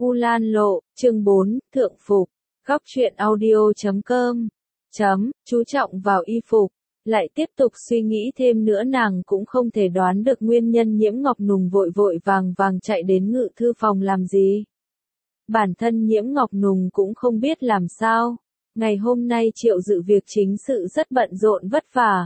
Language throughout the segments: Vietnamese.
U Lan Lộ, chương 4, Thượng Phục, góc truyện audio.com, chú trọng vào y phục, lại tiếp tục suy nghĩ thêm nữa nàng cũng không thể đoán được nguyên nhân Nhiễm Ngọc Nùng vội vội vàng vàng chạy đến ngự thư phòng làm gì. Bản thân Nhiễm Ngọc Nùng cũng không biết làm sao, ngày hôm nay Triệu Dự việc chính sự rất bận rộn vất vả.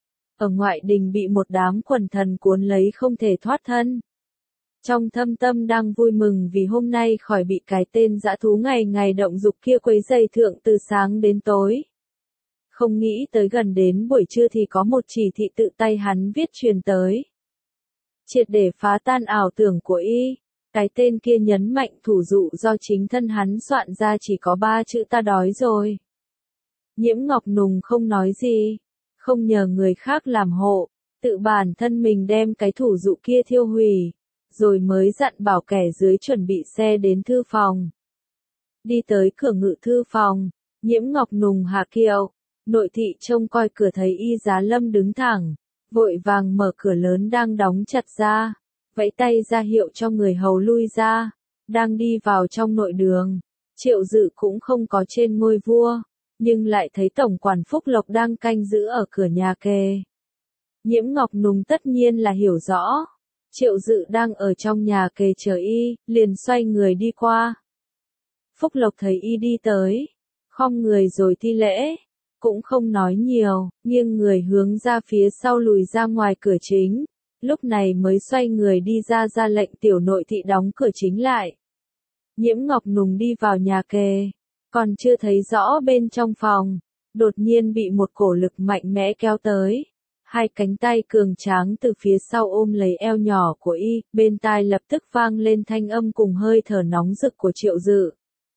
Ở ngoại đình bị một đám quần thần cuốn lấy không thể thoát thân. Trong thâm tâm đang vui mừng vì hôm nay khỏi bị cái tên dã thú ngày ngày động dục kia quấy rầy thượng từ sáng đến tối. Không nghĩ tới gần đến buổi trưa thì có một chỉ thị tự tay hắn viết truyền tới. Triệt để phá tan ảo tưởng của y, cái tên kia nhấn mạnh thủ dụ do chính thân hắn soạn ra chỉ có 3 chữ ta đói rồi. Nhiễm Ngọc Nùng không nói gì, không nhờ người khác làm hộ, tự bản thân mình đem cái thủ dụ kia thiêu hủy, rồi mới dặn bảo kẻ dưới chuẩn bị xe đến thư phòng. Đi tới cửa ngự thư phòng, Nhiễm Ngọc Nùng hạ kiệu, nội thị trông coi cửa thấy Y Giá Lâm đứng thẳng, vội vàng mở cửa lớn đang đóng chặt ra, vẫy tay ra hiệu cho người hầu lui ra, đang đi vào trong nội đường. Triệu Dự cũng không có trên ngôi vua, nhưng lại thấy tổng quản Phúc Lộc đang canh giữ ở cửa nhà kề. Nhiễm Ngọc Nùng tất nhiên là hiểu rõ. Triệu Dự đang ở trong nhà kề chờ y, liền xoay người đi qua. Phúc Lộc thấy y đi tới, khom người rồi thi lễ, cũng không nói nhiều, nghiêng người hướng ra phía sau lùi ra ngoài cửa chính, lúc này mới xoay người đi ra lệnh tiểu nội thị đóng cửa chính lại. Nhiễm Ngọc Nùng đi vào nhà kề, còn chưa thấy rõ bên trong phòng, đột nhiên bị một cổ lực mạnh mẽ kéo tới. Hai cánh tay cường tráng từ phía sau ôm lấy eo nhỏ của y, bên tai lập tức vang lên thanh âm cùng hơi thở nóng rực của Triệu Dự.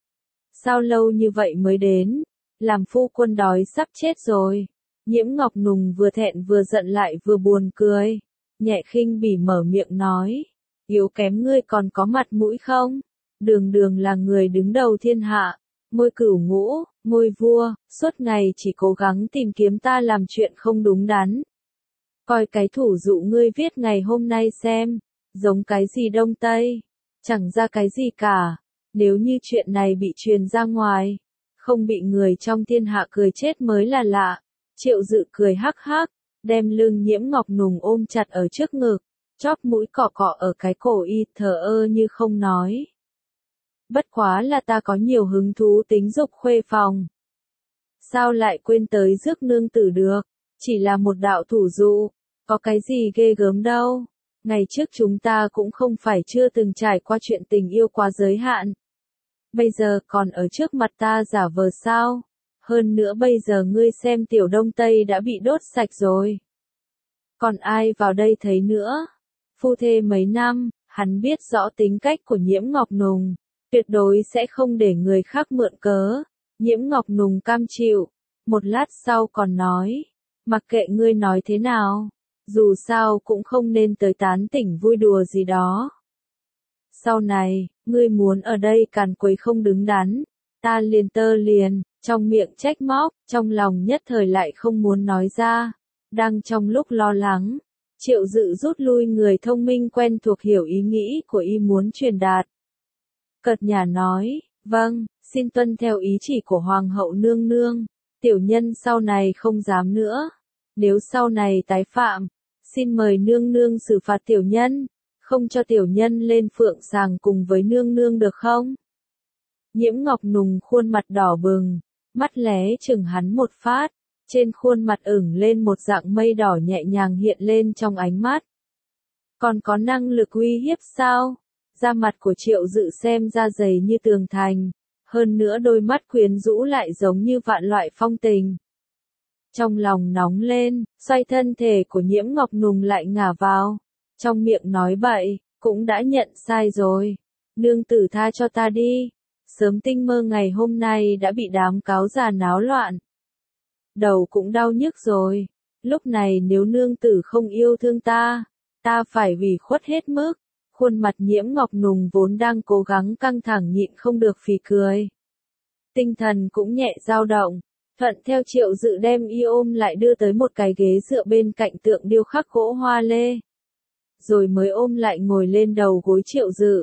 Sao lâu như vậy mới đến? Làm phu quân đói sắp chết rồi. Nhiễm Ngọc Nùng vừa thẹn vừa giận lại vừa buồn cười, nhẹ khinh bỉ mở miệng nói, yếu kém ngươi còn có mặt mũi không? Đường đường là người đứng đầu thiên hạ, ngôi cửu ngũ, ngôi vua, suốt ngày chỉ cố gắng tìm kiếm ta làm chuyện không đúng đắn. Coi cái thủ dụ ngươi viết ngày hôm nay xem, giống cái gì Đông Tây, chẳng ra cái gì cả. Nếu như chuyện này bị truyền ra ngoài, không bị người trong thiên hạ cười chết mới là lạ. Triệu Dự cười hắc hắc, đem lưng Nhiễm Ngọc Nùng ôm chặt ở trước ngực, chóp mũi cọ cọ ở cái cổ y, thờ ơ như không nói. Bất quá là ta có nhiều hứng thú tính dục khuê phòng. Sao lại quên tới rước nương tử được, chỉ là một đạo thủ dụ, có cái gì ghê gớm đâu. Ngày trước chúng ta cũng không phải chưa từng trải qua chuyện tình yêu quá giới hạn. Bây giờ còn ở trước mặt ta giả vờ sao? Hơn nữa bây giờ ngươi xem tiểu Đông Tây đã bị đốt sạch rồi. Còn ai vào đây thấy nữa? Phu thê mấy năm, hắn biết rõ tính cách của Nhiễm Ngọc Nùng, tuyệt đối sẽ không để người khác mượn cớ. Nhiễm Ngọc Nùng cam chịu, một lát sau còn nói, mặc kệ ngươi nói thế nào, dù sao cũng không nên tới tán tỉnh vui đùa gì đó. Sau này, ngươi muốn ở đây càn quấy không đứng đắn, ta liền tơ liền, trong miệng trách móc, trong lòng nhất thời lại không muốn nói ra. Đang trong lúc lo lắng, Triệu Dự rút lui người thông minh quen thuộc hiểu ý nghĩ của y muốn truyền đạt. Cợt nhả nói, vâng, xin tuân theo ý chỉ của Hoàng hậu nương nương, tiểu nhân sau này không dám nữa. Nếu sau này tái phạm, xin mời nương nương xử phạt tiểu nhân, không cho tiểu nhân lên phượng sàng cùng với nương nương được không? Nhiễm Ngọc Nùng khuôn mặt đỏ bừng, mắt lé chừng hắn một phát, trên khuôn mặt ửng lên một dạng mây đỏ nhẹ nhàng hiện lên trong ánh mắt. Còn có năng lực uy hiếp sao? Da mặt của Triệu Dự xem ra dày như tường thành, hơn nữa đôi mắt quyến rũ lại giống như vạn loại phong tình. Trong lòng nóng lên, xoay thân thể của Nhiễm Ngọc Nùng lại ngả vào, trong miệng nói bậy, cũng đã nhận sai rồi. Nương tử tha cho ta đi, sớm tinh mơ ngày hôm nay đã bị đám cáo già náo loạn. Đầu cũng đau nhức rồi, lúc này nếu nương tử không yêu thương ta, ta phải ủy khuất hết mức. Khuôn mặt Nhiễm Ngọc Nùng vốn đang cố gắng căng thẳng nhịn không được phì cười. Tinh thần cũng nhẹ dao động, thuận theo Triệu Dự đem y ôm lại đưa tới một cái ghế dựa bên cạnh tượng điêu khắc gỗ hoa lê. Rồi mới ôm lại ngồi lên đầu gối Triệu Dự.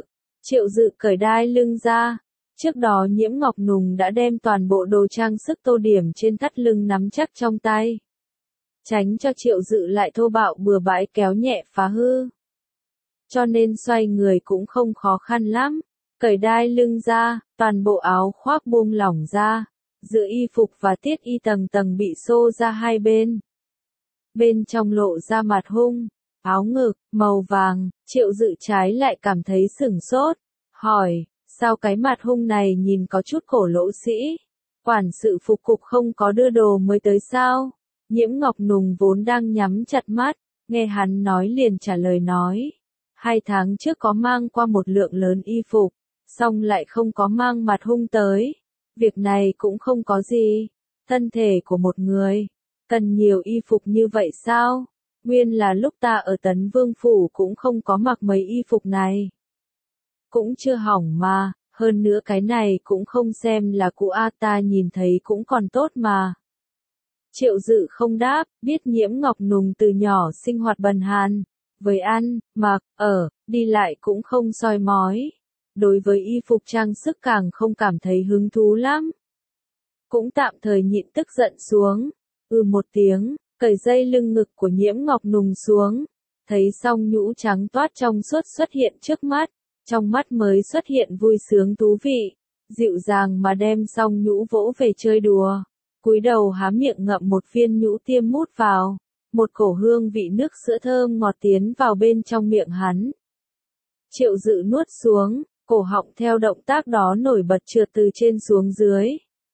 Triệu Dự cởi đai lưng ra. Trước đó Nhiễm Ngọc Nùng đã đem toàn bộ đồ trang sức tô điểm trên thắt lưng nắm chắc trong tay. Tránh cho Triệu Dự lại thô bạo bừa bãi kéo nhẹ phá hư. Cho nên xoay người cũng không khó khăn lắm. Cởi đai lưng ra, toàn bộ áo khoác buông lỏng ra. Giữa y phục và tiết y tầng tầng bị xô ra hai bên. Bên trong lộ ra mặt hung, áo ngực, màu vàng, Triệu Dự trái lại cảm thấy sửng sốt. Hỏi, sao cái mặt hung này nhìn có chút cổ lỗ sĩ? Quản sự phục cục không có đưa đồ mới tới sao? Nhiễm Ngọc Nùng vốn đang nhắm chặt mắt, nghe hắn nói liền trả lời nói. 2 tháng trước có mang qua một lượng lớn y phục, xong lại không có mang mặt hung tới. Việc này cũng không có gì. Thân thể của một người, cần nhiều y phục như vậy sao? Nguyên là lúc ta ở Tấn Vương Phủ cũng không có mặc mấy y phục này. Cũng chưa hỏng mà, hơn nữa cái này cũng không xem là cũ ta nhìn thấy cũng còn tốt mà. Triệu Dự không đáp, biết Nhiễm Ngọc Nùng từ nhỏ sinh hoạt bần hàn, với ăn, mặc, ở, đi lại cũng không soi mói. Đối với y phục trang sức càng không cảm thấy hứng thú lắm. Cũng tạm thời nhịn tức giận xuống, một tiếng, cởi dây lưng ngực của Nhiễm Ngọc Nùng xuống. Thấy song nhũ trắng toát trong suốt xuất hiện trước mắt, trong mắt mới xuất hiện vui sướng thú vị, dịu dàng mà đem song nhũ vỗ về chơi đùa. Cúi đầu há miệng ngậm một viên nhũ tiêm mút vào, một cổ hương vị nước sữa thơm ngọt tiến vào bên trong miệng hắn. Triệu Dự nuốt xuống, cổ họng theo động tác đó nổi bật trượt từ trên xuống dưới.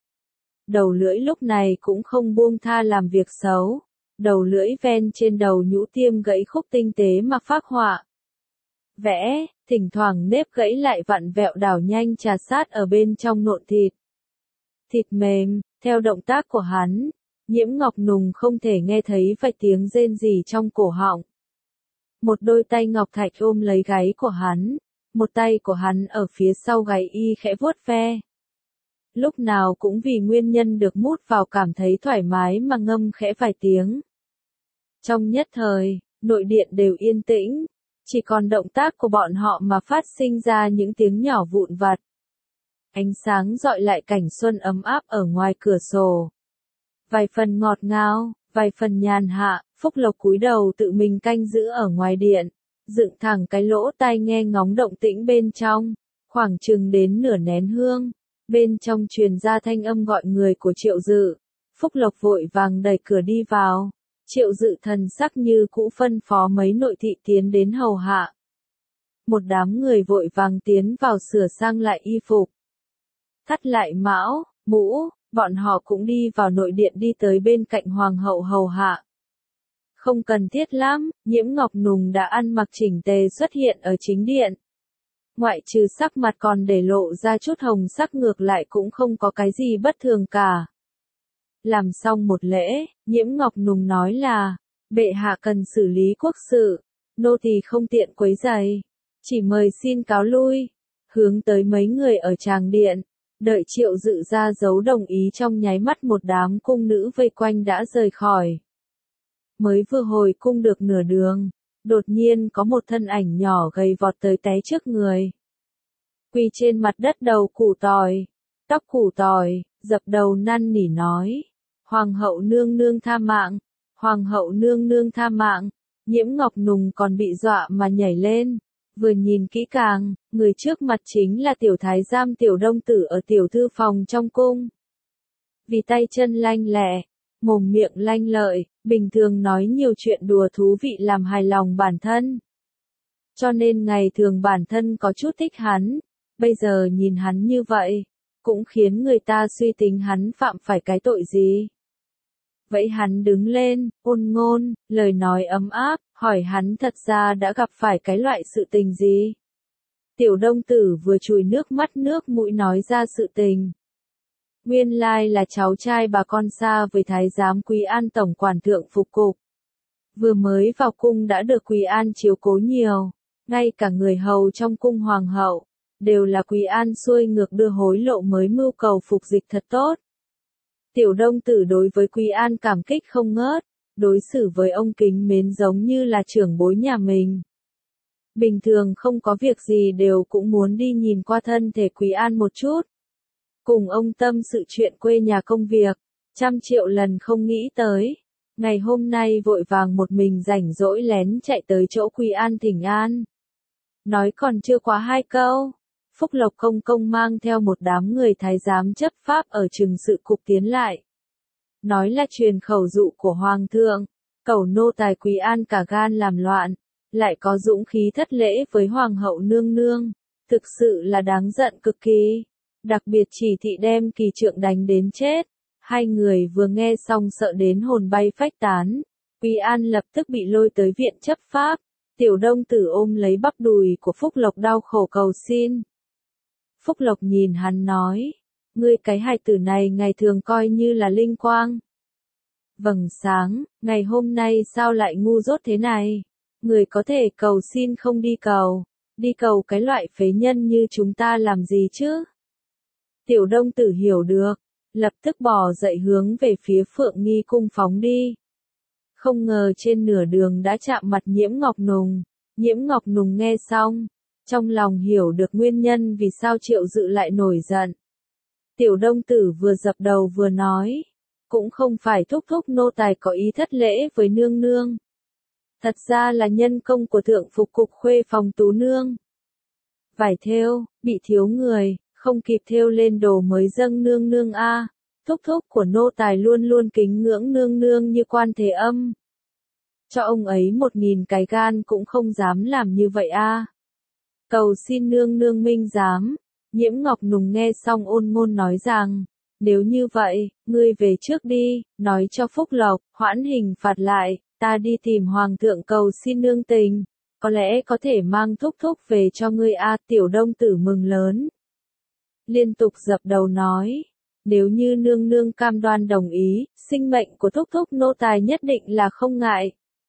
Đầu lưỡi lúc này cũng không buông tha làm việc xấu, đầu lưỡi ven trên đầu nhũ tiêm gãy khúc tinh tế mà phác họa. Vẽ, thỉnh thoảng nếp gãy lại vặn vẹo đảo nhanh trà sát ở bên trong nộn thịt. Thịt mềm, theo động tác của hắn, Nhiễm Ngọc Nùng không thể nghe thấy vài tiếng rên rỉ trong cổ họng. Một đôi tay ngọc thạch ôm lấy gáy của hắn, một tay của hắn ở phía sau gáy y khẽ vuốt ve. Lúc nào cũng vì nguyên nhân được mút vào cảm thấy thoải mái mà ngâm khẽ vài tiếng. Trong nhất thời, nội điện đều yên tĩnh, chỉ còn động tác của bọn họ mà phát sinh ra những tiếng nhỏ vụn vặt. Ánh sáng dọi lại cảnh xuân ấm áp ở ngoài cửa sổ. Vài phần ngọt ngào, vài phần nhàn hạ, Phúc Lộc cúi đầu tự mình canh giữ ở ngoài điện, dựng thẳng cái lỗ tai nghe ngóng động tĩnh bên trong, khoảng chừng đến nửa nén hương. Bên trong truyền ra thanh âm gọi người của Triệu Dự. Phúc Lộc vội vàng đẩy cửa đi vào. Triệu Dự thần sắc như cũ phân phó mấy nội thị tiến đến hầu hạ. Một đám người vội vàng tiến vào sửa sang lại y phục. Thắt lại mão, mũ, bọn họ cũng đi vào nội điện đi tới bên cạnh hoàng hậu hầu hạ. Không cần thiết lắm, Nhiễm Ngọc Nùng đã ăn mặc chỉnh tề xuất hiện ở chính điện. Ngoại trừ sắc mặt còn để lộ ra chút hồng sắc ngược lại cũng không có cái gì bất thường cả. Làm xong một lễ, Nhiễm Ngọc Nùng nói là, bệ hạ cần xử lý quốc sự, nô tỳ không tiện quấy rầy, chỉ mời xin cáo lui. Hướng tới mấy người ở tràng điện, đợi Triệu Dự ra dấu đồng ý trong nháy mắt một đám cung nữ vây quanh đã rời khỏi. Mới vừa hồi cung được nửa đường, đột nhiên có một thân ảnh nhỏ gầy vọt tới té trước người. Quỳ trên mặt đất đầu củ tỏi, tóc củ tỏi, dập đầu năn nỉ nói. Hoàng hậu nương nương tha mạng, hoàng hậu nương nương tha mạng. Nhiễm Ngọc Nùng còn bị dọa mà nhảy lên. Vừa nhìn kỹ càng, người trước mặt chính là tiểu thái giám Tiểu Đông Tử ở tiểu thư phòng trong cung. Vì tay chân lanh lẹ, mồm miệng lanh lợi, bình thường nói nhiều chuyện đùa thú vị làm hài lòng bản thân. Cho nên ngày thường bản thân có chút thích hắn, bây giờ nhìn hắn như vậy, cũng khiến người ta suy tính hắn phạm phải cái tội gì. Vậy hắn đứng lên, ôn ngôn, lời nói ấm áp, hỏi hắn thật ra đã gặp phải cái loại sự tình gì. Tiểu Đông Tử vừa chùi nước mắt nước mũi nói ra sự tình. Nguyên lai là cháu trai bà con xa với thái giám Quý An tổng quản thượng phục cục. Vừa mới vào cung đã được Quý An chiếu cố nhiều, ngay cả người hầu trong cung hoàng hậu, đều là Quý An xuôi ngược đưa hối lộ mới mưu cầu phục dịch thật tốt. Tiểu Đông Tử đối với Quý An cảm kích không ngớt, đối xử với ông kính mến giống như là trưởng bối nhà mình. Bình thường không có việc gì đều cũng muốn đi nhìn qua thân thể Quý An một chút. Cùng ông tâm sự chuyện quê nhà công việc, 100 triệu lần không nghĩ tới. Ngày hôm nay vội vàng một mình rảnh rỗi lén chạy tới chỗ Quý An thỉnh an. Nói còn chưa quá 2 câu, Phúc Lộc công công mang theo một đám người thái giám chấp pháp ở chừng sự cục tiến lại. Nói là truyền khẩu dụ của Hoàng thượng, cẩu nô tài Quý An cả gan làm loạn, lại có dũng khí thất lễ với Hoàng hậu nương nương, thực sự là đáng giận cực kỳ. Đặc biệt chỉ thị đem Kỳ Trượng đánh đến chết. Hai người vừa nghe xong sợ đến hồn bay phách tán. Quý An lập tức bị lôi tới viện chấp pháp. Tiểu Đông Tử ôm lấy bắp đùi của Phúc Lộc đau khổ cầu xin. Phúc Lộc nhìn hắn nói, ngươi cái hài tử này ngày thường coi như là linh quang. Vầng sáng, ngày hôm nay sao lại ngu dốt thế này? Người có thể cầu xin không đi cầu cái loại phế nhân như chúng ta làm gì chứ? Tiểu Đông Tử hiểu được, lập tức bò dậy hướng về phía Phượng Nghi cung phóng đi. Không ngờ trên nửa đường đã chạm mặt Nhiễm Ngọc Nùng. Nhiễm Ngọc Nùng nghe xong, trong lòng hiểu được nguyên nhân vì sao Triệu Dự lại nổi giận. Tiểu Đông Tử vừa dập đầu vừa nói, cũng không phải thúc thúc nô tài có ý thất lễ với nương nương. Thật ra là nhân công của thượng phục cục khuê phòng Tú nương. Vải thêu, bị thiếu người, không kịp thêu lên đồ mới dâng nương nương a. Thúc thúc của nô tài luôn luôn kính ngưỡng nương nương như Quan Thế Âm. Cho ông ấy 1000 cái gan cũng không dám làm như vậy a. Cầu xin nương nương minh giám. Nhiễm Ngọc Nùng nghe xong ôn ngôn nói rằng, nếu như vậy, ngươi về trước đi, nói cho Phúc Lộc, hoãn hình phạt lại, ta đi tìm Hoàng thượng cầu xin nương tình, có lẽ có thể mang thúc thúc về cho ngươi a. Tiểu Đông Tử mừng lớn. Liên tục dập đầu nói, nếu như nương nương cam đoan đồng ý, sinh mệnh của thúc thúc nô tài nhất định là không ngại.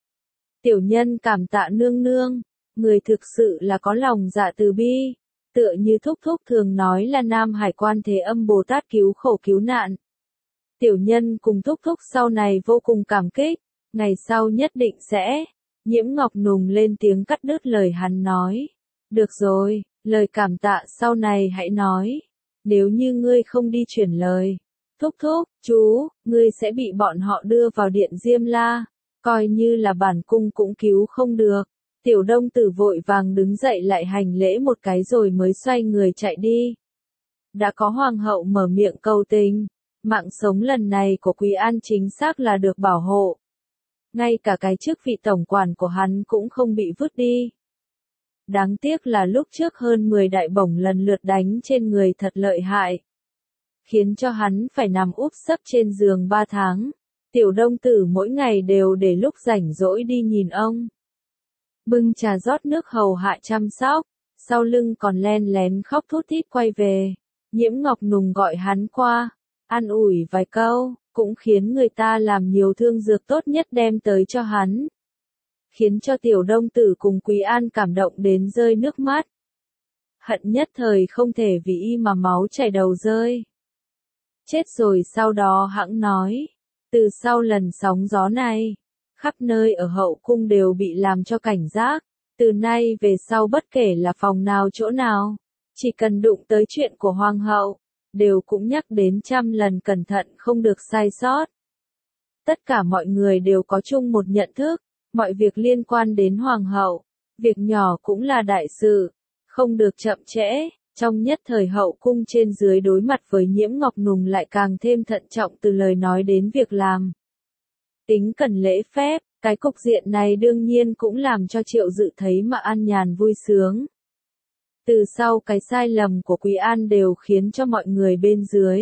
Tiểu nhân cảm tạ nương nương, người thực sự là có lòng dạ từ bi, tựa như thúc thúc thường nói là Nam Hải Quan Thế Âm Bồ Tát cứu khổ cứu nạn. Tiểu nhân cùng thúc thúc sau này vô cùng cảm kích, ngày sau nhất định sẽ. Nhiễm Ngọc Nùng lên tiếng cắt đứt lời hắn nói. Được rồi, lời cảm tạ sau này hãy nói. Nếu như ngươi không đi chuyển lời, thúc thúc, chú, ngươi sẽ bị bọn họ đưa vào điện Diêm La, coi như là bản cung cũng cứu không được. Tiểu Đông Tử vội vàng đứng dậy lại hành lễ một cái rồi mới xoay người chạy đi. Đã có Hoàng hậu mở miệng cầu tình, mạng sống lần này của Quý An chính xác là được bảo hộ. Ngay cả cái chức vị tổng quản của hắn cũng không bị vứt đi. Đáng tiếc là lúc trước hơn 10 đại bổng lần lượt đánh trên người thật lợi hại. Khiến cho hắn phải nằm úp sấp trên giường 3 tháng. Tiểu Đông Tử mỗi ngày đều để lúc rảnh rỗi đi nhìn ông. Bưng trà rót nước hầu hạ chăm sóc, sau lưng còn len lén khóc thút thít quay về. Nhiễm Ngọc Nùng gọi hắn qua, an ủi vài câu, cũng khiến người ta làm nhiều thương dược tốt nhất đem tới cho hắn. Khiến cho Tiểu Đông Tử cùng Quý An cảm động đến rơi nước mắt. Hận nhất thời không thể vì y mà máu chảy đầu rơi. Chết rồi sau đó hãng nói, từ sau lần sóng gió này, khắp nơi ở hậu cung đều bị làm cho cảnh giác, từ nay về sau bất kể là phòng nào chỗ nào, chỉ cần đụng tới chuyện của Hoàng hậu, đều cũng nhắc đến 100 lần cẩn thận không được sai sót. Tất cả mọi người đều có chung một nhận thức, mọi việc liên quan đến Hoàng hậu, việc nhỏ cũng là đại sự, không được chậm trễ. Trong nhất thời hậu cung trên dưới đối mặt với Nhiễm Ngọc Nùng lại càng thêm thận trọng từ lời nói đến việc làm. Tính cần lễ phép, cái cục diện này đương nhiên cũng làm cho Triệu Dự thấy mà an nhàn vui sướng. Từ sau cái sai lầm của Quý An đều khiến cho mọi người bên dưới.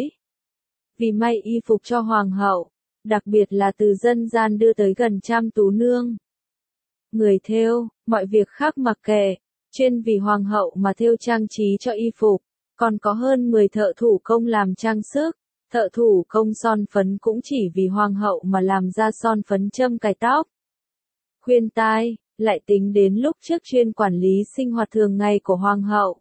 Vì may y phục cho Hoàng hậu, đặc biệt là từ dân gian đưa tới gần 100 tú nương. Người thêu, mọi việc khác mặc kệ. Chuyên vì Hoàng hậu mà thêu trang trí cho y phục, còn có hơn 10 thợ thủ công làm trang sức, thợ thủ công son phấn cũng chỉ vì Hoàng hậu mà làm ra son phấn châm cài tóc. Khuyên tai, lại tính đến lúc trước chuyên quản lý sinh hoạt thường ngày của Hoàng hậu.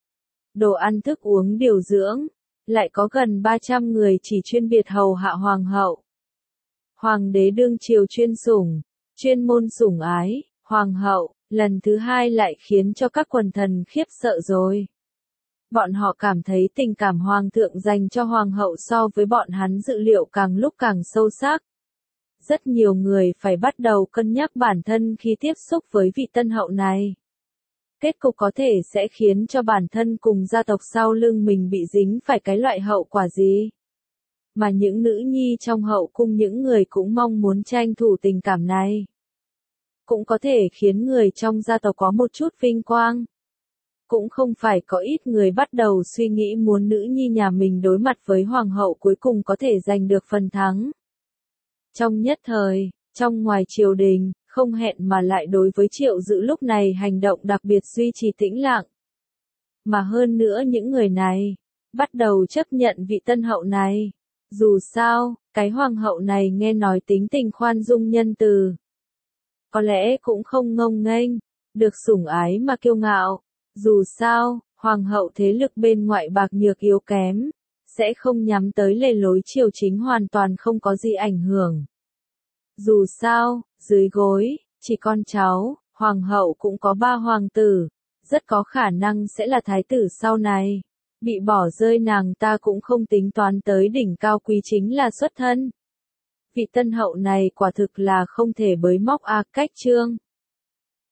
Đồ ăn thức uống điều dưỡng, lại có gần 300 người chỉ chuyên biệt hầu hạ Hoàng hậu. Hoàng đế đương triều chuyên sủng, chuyên môn sủng ái, Hoàng hậu Lần thứ hai lại khiến cho các quần thần khiếp sợ rồi. Bọn họ cảm thấy tình cảm hoàng thượng dành cho hoàng hậu so với bọn hắn dự liệu càng lúc càng sâu sắc. Rất nhiều người phải bắt đầu cân nhắc bản thân khi tiếp xúc với vị tân hậu này. Kết cục có thể sẽ khiến cho bản thân cùng gia tộc sau lưng mình bị dính phải cái loại hậu quả gì. Mà những nữ nhi trong hậu cung những người cũng mong muốn tranh thủ tình cảm này. Cũng có thể khiến người trong gia tộc có một chút vinh quang. Cũng không phải có ít người bắt đầu suy nghĩ muốn nữ nhi nhà mình đối mặt với hoàng hậu cuối cùng có thể giành được phần thắng. Trong nhất thời, trong ngoài triều đình, không hẹn mà lại đối với Triệu Dữ lúc này hành động đặc biệt duy trì tĩnh lặng. Mà hơn nữa những người này, bắt đầu chấp nhận vị tân hậu này. Dù sao, cái hoàng hậu này nghe nói tính tình khoan dung nhân từ. Có lẽ cũng không ngông nghênh, được sủng ái mà kiêu ngạo. Dù sao, hoàng hậu thế lực bên ngoại bạc nhược yếu kém, sẽ không nhắm tới lề lối triều chính hoàn toàn không có gì ảnh hưởng. Dù sao, dưới gối, chỉ con cháu, hoàng hậu cũng có 3 hoàng tử, rất có khả năng sẽ là thái tử sau này. Bị bỏ rơi nàng ta cũng không tính toán tới đỉnh cao quý chính là xuất thân. Vị tân hậu này quả thực là không thể bới móc cách trương.